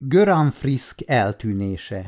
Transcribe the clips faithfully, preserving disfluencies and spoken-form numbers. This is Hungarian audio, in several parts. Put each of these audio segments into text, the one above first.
Göran Frisk eltűnése.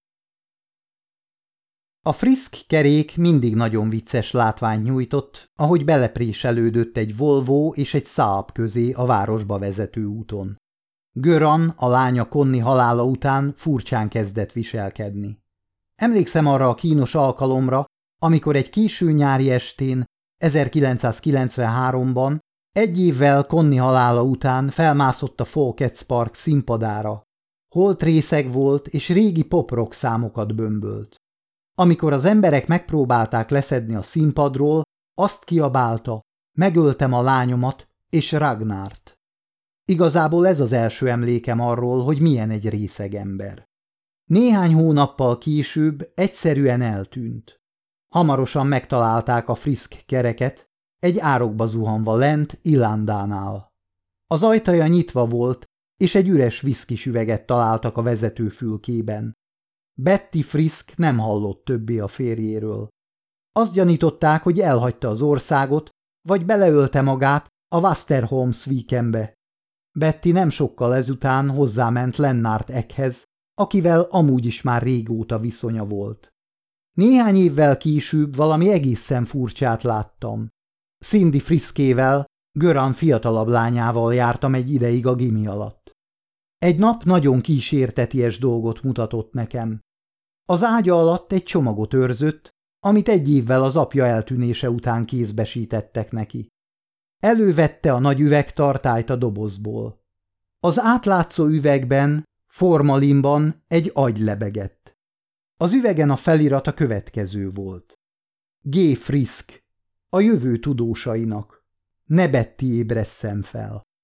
A Frisk kerék mindig nagyon vicces látványt nyújtott, ahogy belepréselődött egy Volvo és egy Saab közé a városba vezető úton. Göran, a lánya Connie halála után furcsán kezdett viselkedni. Emlékszem arra a kínos alkalomra, amikor egy késő nyári estén, ezerkilencszázkilencvenháromban, egy évvel Connie halála után felmászott a Folkets Park színpadára. Holt részeg volt, és régi pop-rock számokat bömbölt. Amikor az emberek megpróbálták leszedni a színpadról, azt kiabálta: megöltem a lányomat és Ragnárt. Igazából ez az első emlékem arról, hogy milyen egy részeg ember. Néhány hónappal később egyszerűen eltűnt. Hamarosan megtalálták a Frisk kereket, egy árokba zuhanva lent Ilandánál. Az ajtaja nyitva volt, és egy üres viszkis üveget találtak a vezetőfülkében. Betty Frisk nem hallott többé a férjéről. Azt gyanították, hogy elhagyta az országot, vagy beleölte magát a Westerholms Weekendbe. Betty nem sokkal ezután hozzáment Lennart Eckhez, akivel amúgy is már régóta viszonya volt. Néhány évvel később valami egészen furcsát láttam. Cindy Friskével, Göran fiatalabb lányával jártam egy ideig a gimi alatt. Egy nap nagyon kísérteties dolgot mutatott nekem. Az ágya alatt egy csomagot őrzött, amit egy évvel az apja eltűnése után kézbesítettek neki. Elővette a nagy üvegtartályt a dobozból. Az átlátszó üvegben, formalinban egy agy lebegett. Az üvegen a felirat a következő volt: G. Frisk, a jövő tudósainak. Ne Betty ébresszen fel.